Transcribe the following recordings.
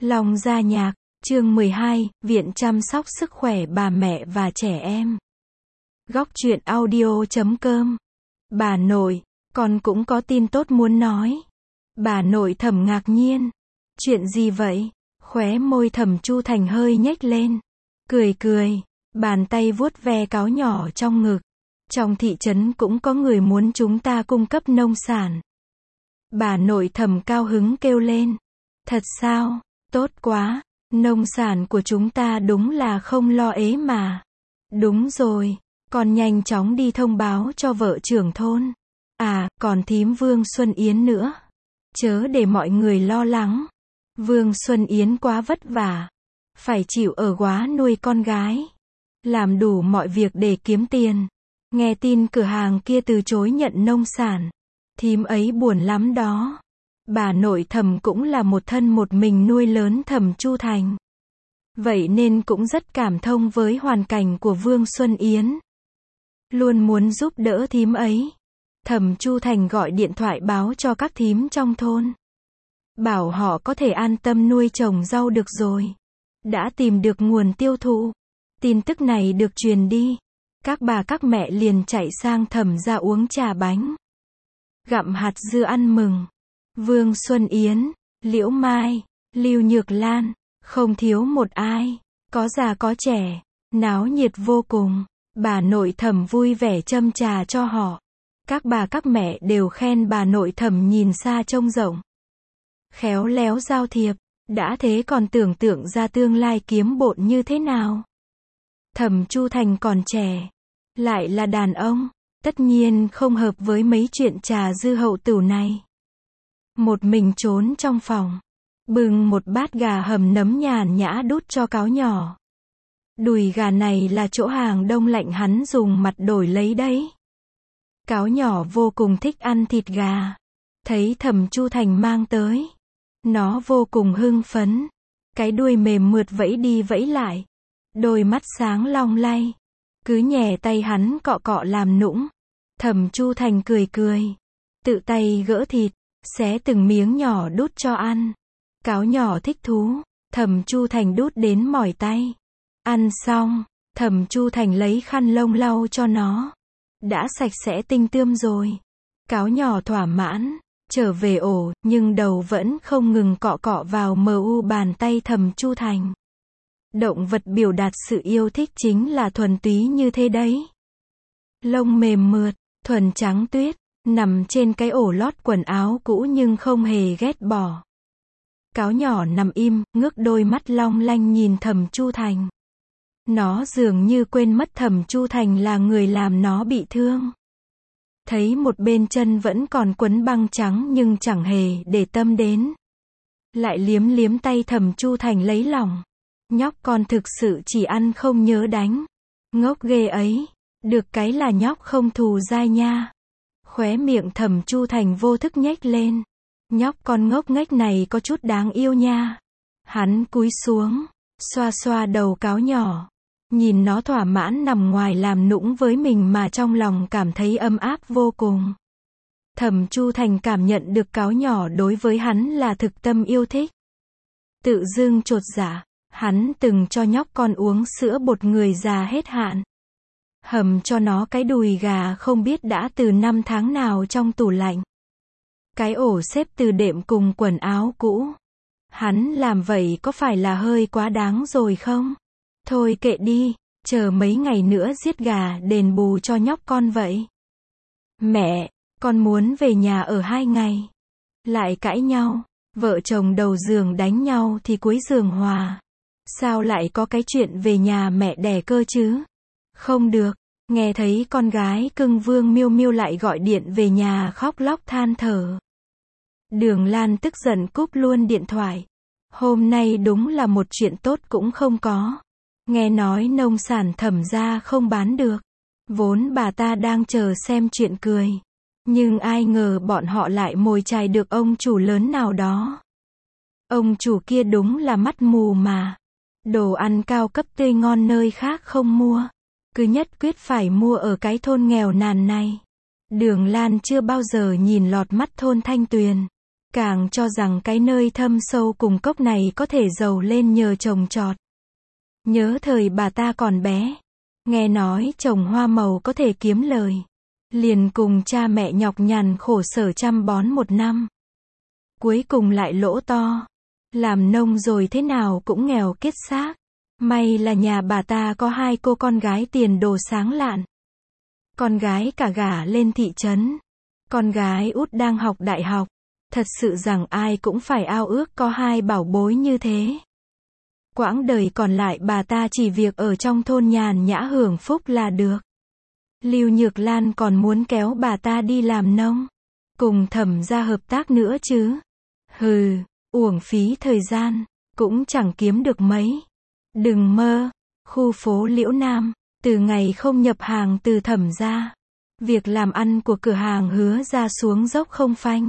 Long Gia Nhạc, chương 12, Viện chăm sóc sức khỏe bà mẹ và trẻ em. Góc truyện audio.com. Bà nội, con cũng có tin tốt muốn nói. Bà nội Thẩm ngạc nhiên. Chuyện gì vậy? Khóe môi Thẩm Chu Thành hơi nhếch lên. Cười, bàn tay vuốt ve cáo nhỏ trong ngực. Trong thị trấn cũng có người muốn chúng ta cung cấp nông sản. Bà nội Thẩm cao hứng kêu lên. Thật sao? Tốt quá, nông sản của chúng ta đúng là không lo ế mà. Đúng rồi, con nhanh chóng đi thông báo cho vợ trưởng thôn. À, còn thím Vương Xuân Yến nữa. Chớ để mọi người lo lắng. Vương Xuân Yến quá vất vả. Phải chịu ở góa nuôi con gái. Làm đủ mọi việc để kiếm tiền. Nghe tin cửa hàng kia từ chối nhận nông sản. Thím ấy buồn lắm đó. Bà nội Thẩm cũng là một thân một mình nuôi lớn Thẩm Chu Thành. Vậy nên cũng rất cảm thông với hoàn cảnh của Vương Xuân Yến. Luôn muốn giúp đỡ thím ấy. Thẩm Chu Thành gọi điện thoại báo cho các thím trong thôn. Bảo họ có thể an tâm nuôi trồng rau được rồi. Đã tìm được nguồn tiêu thụ. Tin tức này được truyền đi. Các bà các mẹ liền chạy sang Thẩm gia uống trà bánh. Gặm hạt dưa ăn mừng. Vương Xuân Yến, Liễu Mai, Lưu Nhược Lan, không thiếu một ai, có già có trẻ, náo nhiệt vô cùng. Bà nội Thẩm vui vẻ châm trà cho họ. Các bà các mẹ đều khen bà nội Thẩm nhìn xa trông rộng. Khéo léo giao thiệp, đã thế còn tưởng tượng ra tương lai kiếm bộn như thế nào. Thẩm Chu Thành còn trẻ, lại là đàn ông, tất nhiên không hợp với mấy chuyện trà dư hậu tửu này. Một mình trốn trong phòng, bưng một bát gà hầm nấm nhàn nhã đút cho cáo nhỏ. Đùi gà này là chỗ hàng đông lạnh hắn dùng mặt đổi lấy đấy. Cáo nhỏ vô cùng thích ăn thịt gà. Thấy Thẩm Chu Thành mang tới, nó vô cùng hưng phấn. Cái đuôi mềm mượt vẫy đi vẫy lại. Đôi mắt sáng long lay. Cứ nhè tay hắn cọ cọ làm nũng. Thẩm Chu Thành cười. Tự tay gỡ thịt. Xé từng miếng nhỏ đút cho ăn. Cáo nhỏ thích thú. Thẩm Chu Thành đút đến mỏi tay. Ăn xong, Thẩm Chu Thành lấy khăn lông lau cho nó. Đã sạch sẽ tinh tươm rồi. Cáo nhỏ thỏa mãn, trở về ổ, nhưng đầu vẫn không ngừng cọ cọ vào bàn tay Thẩm Chu Thành. Động vật biểu đạt sự yêu thích chính là thuần túy như thế đấy. Lông mềm mượt, thuần trắng tuyết. Nằm trên cái ổ lót quần áo cũ nhưng không hề ghét bỏ. Cáo nhỏ nằm im, ngước đôi mắt long lanh nhìn Thẩm Chu Thành. Nó dường như quên mất Thẩm Chu Thành là người làm nó bị thương. Thấy một bên chân vẫn còn quấn băng trắng nhưng chẳng hề để tâm đến. Lại liếm tay Thẩm Chu Thành lấy lòng. Nhóc con thực sự chỉ ăn không nhớ đánh. Ngốc ghê ấy. Được cái là nhóc không thù dai nha. Khóe miệng Thẩm Chu Thành vô thức nhếch lên. Nhóc con ngốc nghếch này có chút đáng yêu nha. Hắn cúi xuống, xoa đầu cáo nhỏ. Nhìn nó thỏa mãn nằm ngoài làm nũng với mình mà trong lòng cảm thấy ấm áp vô cùng. Thẩm Chu Thành cảm nhận được cáo nhỏ đối với hắn là thực tâm yêu thích. Tự dưng chột dạ, hắn từng cho nhóc con uống sữa bột người già hết hạn. Hầm cho nó cái đùi gà không biết đã từ năm tháng nào trong tủ lạnh. Cái ổ xếp từ đệm cùng quần áo cũ. Hắn làm vậy có phải là hơi quá đáng rồi không? Thôi kệ đi, chờ mấy ngày nữa giết gà đền bù cho nhóc con vậy. Mẹ, con muốn về nhà ở 2 ngày. Lại cãi nhau, vợ chồng đầu giường đánh nhau thì cuối giường hòa. Sao lại có cái chuyện về nhà mẹ đẻ cơ chứ? Không được, nghe thấy con gái cưng Vương Miêu Miêu lại gọi điện về nhà khóc lóc than thở. Đường Lan tức giận cúp luôn điện thoại. Hôm nay đúng là một chuyện tốt cũng không có. Nghe nói nông sản Thẩm gia không bán được. Vốn bà ta đang chờ xem chuyện cười. Nhưng ai ngờ bọn họ lại mồi chài được ông chủ lớn nào đó. Ông chủ kia đúng là mắt mù mà. Đồ ăn cao cấp tươi ngon nơi khác không mua. Cứ nhất quyết phải mua ở cái thôn nghèo nàn này. Đường Lan chưa bao giờ nhìn lọt mắt thôn Thanh Tuyền. càng cho rằng cái nơi thâm sâu cùng cốc này có thể giàu lên nhờ trồng trọt. Nhớ thời bà ta còn bé, nghe nói trồng hoa màu có thể kiếm lời, liền cùng cha mẹ nhọc nhằn khổ sở chăm bón một năm. Cuối cùng lại lỗ to. Làm nông rồi thế nào cũng nghèo kiết xác. May là nhà bà ta có 2 cô con gái tiền đồ sáng lạn. Con gái cả gả lên thị trấn. Con gái út đang học đại học. Thật sự rằng ai cũng phải ao ước có 2 bảo bối như thế. Quãng đời còn lại bà ta chỉ việc ở trong thôn nhàn nhã hưởng phúc là được. Lưu Nhược Lan còn muốn kéo bà ta đi làm nông. Cùng Thẩm gia hợp tác nữa chứ. Hừ, uổng phí thời gian, cũng chẳng kiếm được mấy. Đừng mơ. Khu phố Liễu Nam, từ ngày không nhập hàng từ Thẩm gia, việc làm ăn của cửa hàng Hứa ra xuống dốc không phanh.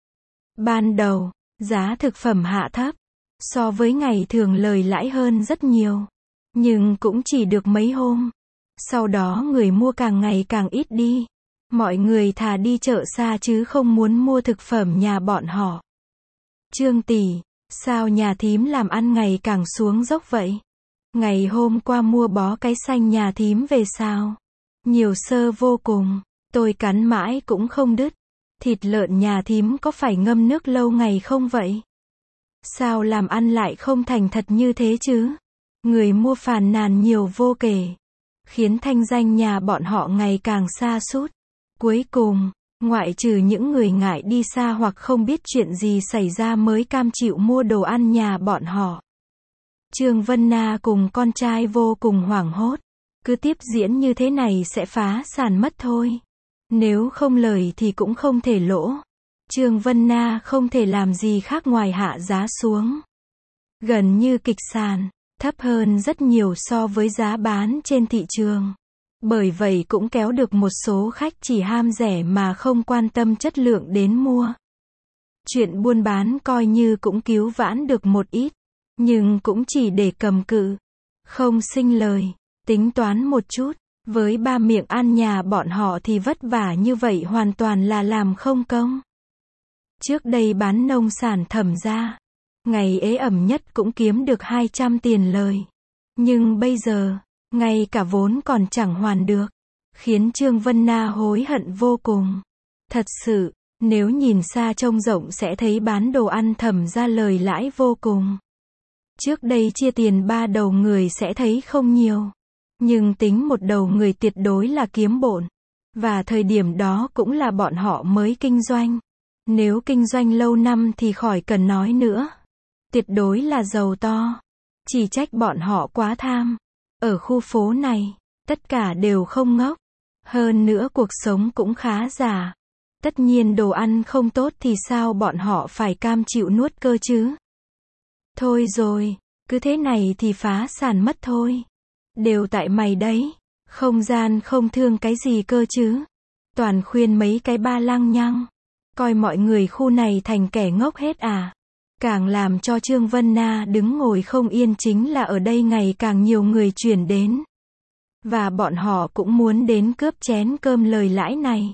Ban đầu, giá thực phẩm hạ thấp, so với ngày thường lời lãi hơn rất nhiều. Nhưng cũng chỉ được mấy hôm. Sau đó người mua càng ngày càng ít đi. Mọi người thà đi chợ xa chứ không muốn mua thực phẩm nhà bọn họ. Trương tỷ, sao nhà thím làm ăn ngày càng xuống dốc vậy? Ngày hôm qua mua bó cái xanh nhà thím về sao? Nhiều xơ vô cùng, tôi cắn mãi cũng không đứt. Thịt lợn nhà thím có phải ngâm nước lâu ngày không vậy? Sao làm ăn lại không thành thật như thế chứ? Người mua phàn nàn nhiều vô kể, khiến thanh danh nhà bọn họ ngày càng sa sút. Cuối cùng, ngoại trừ những người ngại đi xa hoặc không biết chuyện gì xảy ra mới cam chịu mua đồ ăn nhà bọn họ. Trương Vân Na cùng con trai vô cùng hoảng hốt. Cứ tiếp diễn như thế này sẽ phá sản mất thôi. Nếu không lời thì cũng không thể lỗ. Trương Vân Na không thể làm gì khác ngoài hạ giá xuống. Gần như kịch sàn, thấp hơn rất nhiều so với giá bán trên thị trường. Bởi vậy cũng kéo được một số khách chỉ ham rẻ mà không quan tâm chất lượng đến mua. Chuyện buôn bán coi như cũng cứu vãn được một ít, nhưng cũng chỉ để cầm cự, không sinh lời. Tính toán một chút, với 3 miệng ăn nhà bọn họ thì vất vả như vậy hoàn toàn là làm không công. Trước đây bán nông sản Thẩm gia, ngày ế ẩm nhất cũng kiếm được 200 tiền lời. Nhưng bây giờ, ngay cả vốn còn chẳng hoàn được, khiến Trương Vân Na hối hận vô cùng. Thật sự, nếu nhìn xa trông rộng sẽ thấy bán đồ ăn Thẩm gia lời lãi vô cùng. Trước đây chia tiền 3 đầu người sẽ thấy không nhiều. Nhưng tính một đầu người tuyệt đối là kiếm bộn. Và thời điểm đó cũng là bọn họ mới kinh doanh. Nếu kinh doanh lâu năm thì khỏi cần nói nữa. Tuyệt đối là giàu to. Chỉ trách bọn họ quá tham. Ở khu phố này, tất cả đều không ngốc. Hơn nữa cuộc sống cũng khá giả. Tất nhiên đồ ăn không tốt thì sao bọn họ phải cam chịu nuốt cơ chứ? Thôi rồi, cứ thế này thì phá sản mất thôi. Đều tại mày đấy. Không gian không thương cái gì cơ chứ. Toàn khuyên mấy cái ba lăng nhăng. Coi mọi người khu này thành kẻ ngốc hết à. Càng làm cho Trương Vân Na đứng ngồi không yên chính là ở đây ngày càng nhiều người chuyển đến. Và bọn họ cũng muốn đến cướp chén cơm lời lãi này.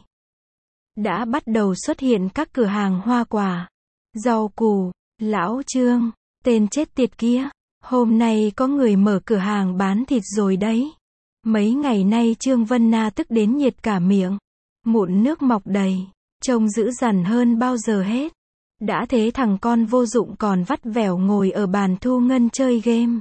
Đã bắt đầu xuất hiện các cửa hàng hoa quả, rau củ. Lão Trương, tên chết tiệt kia, hôm nay có người mở cửa hàng bán thịt rồi đấy. Mấy ngày nay Trương Vân Na tức đến nhiệt cả miệng. Mụn nước mọc đầy, trông dữ dằn hơn bao giờ hết. Đã thế thằng con vô dụng còn vắt vẻo ngồi ở bàn thu ngân chơi game.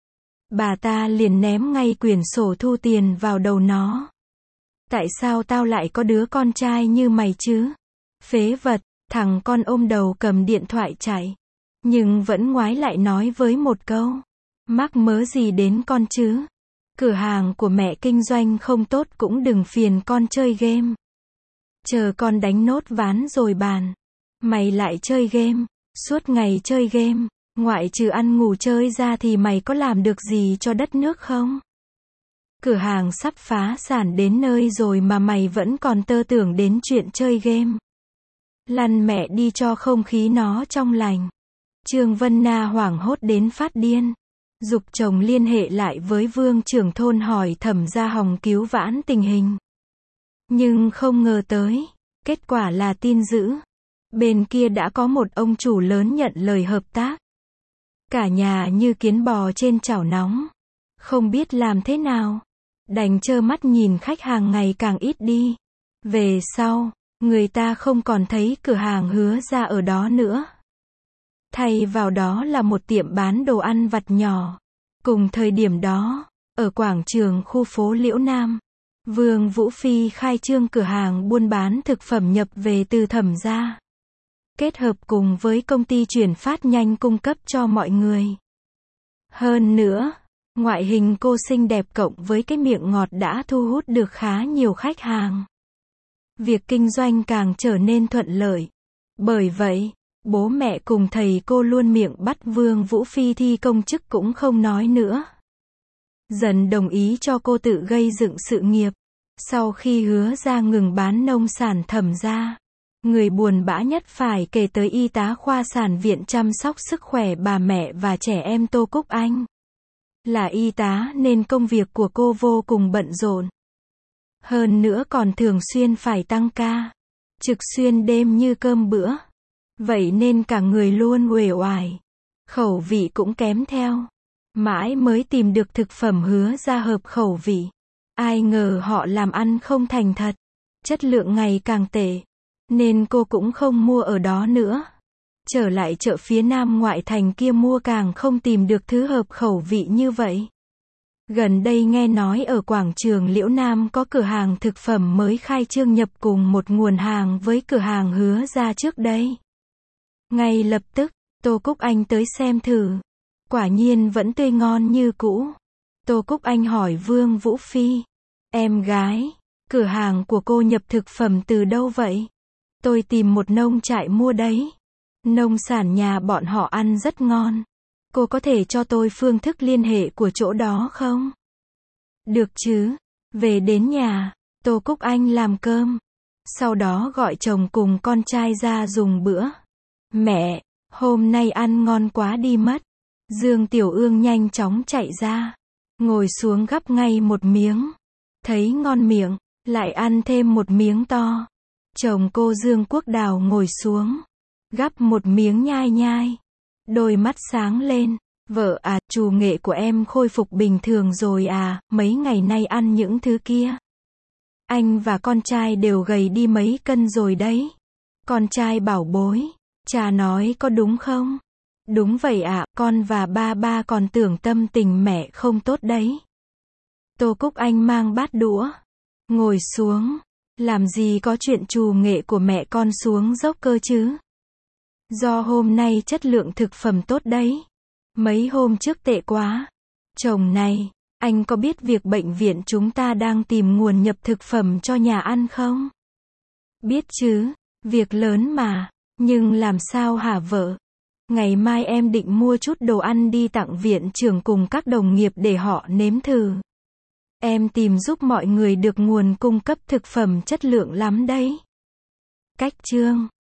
Bà ta liền ném ngay quyển sổ thu tiền vào đầu nó. Tại sao tao lại có đứa con trai như mày chứ? Phế vật, thằng con ôm đầu cầm điện thoại chạy. Nhưng vẫn ngoái lại nói với một câu. Mắc mớ gì đến con chứ? Cửa hàng của mẹ kinh doanh không tốt cũng đừng phiền con chơi game. Chờ con đánh nốt ván rồi bàn. Mày lại chơi game, suốt ngày chơi game, ngoại trừ ăn ngủ chơi ra thì mày có làm được gì cho đất nước không? Cửa hàng sắp phá sản đến nơi rồi mà mày vẫn còn tơ tưởng đến chuyện chơi game. Lăn mẹ đi cho không khí nó trong lành. Trương Vân Na hoảng hốt đến phát điên. Giục chồng liên hệ lại với Vương trưởng thôn hỏi Thẩm gia hòng cứu vãn tình hình. Nhưng không ngờ tới, kết quả là tin dữ. Bên kia đã có một ông chủ lớn nhận lời hợp tác. Cả nhà như kiến bò trên chảo nóng. Không biết làm thế nào. Đành trơ mắt nhìn khách hàng ngày càng ít đi. Về sau, người ta không còn thấy cửa hàng Hứa Ra ở đó nữa. Thay vào đó là một tiệm bán đồ ăn vặt nhỏ. Cùng thời điểm đó, ở quảng trường khu phố Liễu Nam, Vương Vũ Phi khai trương cửa hàng buôn bán thực phẩm nhập về từ Thẩm gia. Kết hợp cùng với công ty chuyển phát nhanh cung cấp cho mọi người. Hơn nữa, ngoại hình cô xinh đẹp cộng với cái miệng ngọt đã thu hút được khá nhiều khách hàng. Việc kinh doanh càng trở nên thuận lợi. Bởi vậy, bố mẹ cùng thầy cô luôn miệng bắt Vương Vũ Phi thi công chức cũng không nói nữa. Dần đồng ý cho cô tự gây dựng sự nghiệp. Sau khi Hứa Ra ngừng bán nông sản Thẩm gia, người buồn bã nhất phải kể tới y tá khoa sản viện chăm sóc sức khỏe bà mẹ và trẻ em Tô Cúc Anh. Là y tá nên công việc của cô vô cùng bận rộn. Hơn nữa còn thường xuyên phải tăng ca, trực xuyên đêm như cơm bữa. Vậy nên cả người luôn uể oải, khẩu vị cũng kém theo. Mãi mới tìm được thực phẩm Hứa Ra hợp khẩu vị. Ai ngờ họ làm ăn không thành thật, chất lượng ngày càng tệ, nên cô cũng không mua ở đó nữa. Trở lại chợ phía Nam ngoại thành kia mua càng không tìm được thứ hợp khẩu vị như vậy. Gần đây nghe nói ở quảng trường Liễu Nam có cửa hàng thực phẩm mới khai trương nhập cùng một nguồn hàng với cửa hàng Hứa Ra trước đây. Ngay lập tức, Tô Cúc Anh tới xem thử. Quả nhiên vẫn tươi ngon như cũ. Tô Cúc Anh hỏi Vương Vũ Phi. Em gái, cửa hàng của cô nhập thực phẩm từ đâu vậy? Tôi tìm một nông trại mua đấy. Nông sản nhà bọn họ ăn rất ngon. Cô có thể cho tôi phương thức liên hệ của chỗ đó không? Được chứ. Về đến nhà, Tô Cúc Anh làm cơm. Sau đó gọi chồng cùng con trai ra dùng bữa. Mẹ, hôm nay ăn ngon quá đi mất. Dương Tiểu Ương nhanh chóng chạy ra. Ngồi xuống gắp ngay một miếng. Thấy ngon miệng, lại ăn thêm một miếng to. Chồng cô Dương Quốc Đào ngồi xuống. Gắp một miếng nhai nhai. Đôi mắt sáng lên. Vợ à, chủ nghệ của em khôi phục bình thường rồi à, mấy ngày nay ăn những thứ kia. Anh và con trai đều gầy đi mấy cân rồi đấy. Con trai bảo bối. Cha nói có đúng không? Đúng vậy ạ, con và ba còn tưởng tâm tình mẹ không tốt đấy. Tô Cúc Anh mang bát đũa. Ngồi xuống. Làm gì có chuyện trù nghệ của mẹ con xuống dốc cơ chứ? Do hôm nay chất lượng thực phẩm tốt đấy. Mấy hôm trước tệ quá. Chồng này, anh có biết việc bệnh viện chúng ta đang tìm nguồn nhập thực phẩm cho nhà ăn không? Biết chứ, việc lớn mà. Nhưng làm sao hả vợ? Ngày mai em định mua chút đồ ăn đi tặng viện trưởng cùng các đồng nghiệp để họ nếm thử. Em tìm giúp mọi người được nguồn cung cấp thực phẩm chất lượng lắm đấy. Cách chương